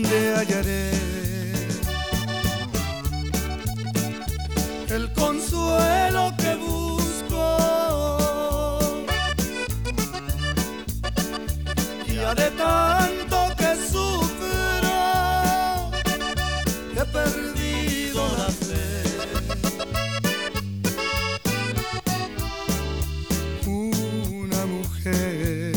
donde hallaré el consuelo que busco. Ya de tanto que sufro, he perdido la fe. Una mujer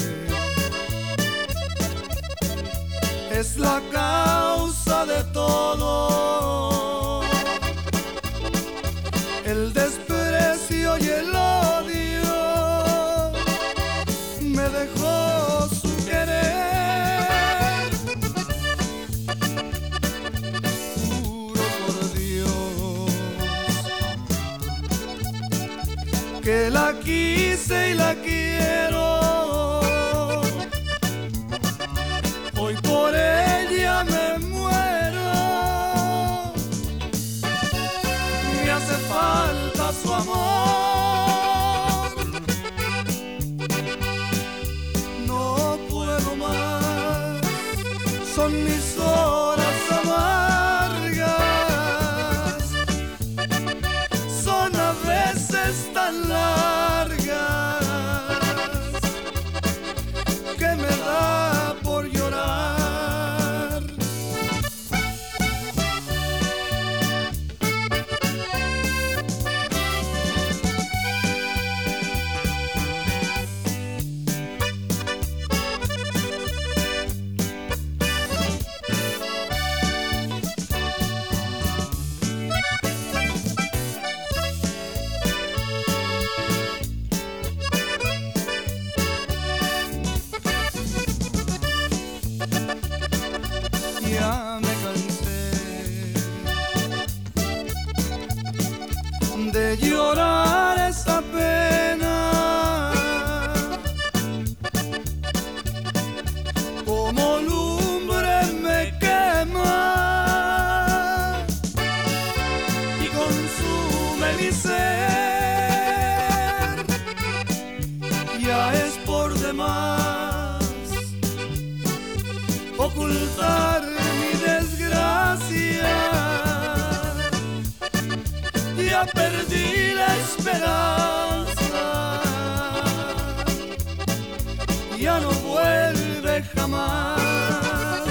es la causa de todo, el desprecio y el odio me dejó su querer. Juro por Dios que la quise y la quiero. Hoy por ella me muero. Me hace falta su amor. No puedo más. Son mis horas amargas. Son a veces tan largas que me da por llorar. Ya me cansé de llorar esa pena, como lumbre me quema y consume mi ser. Ya es por demás ocultar mi desgracia. Ya perdí la esperanza, ya no vuelve jamás.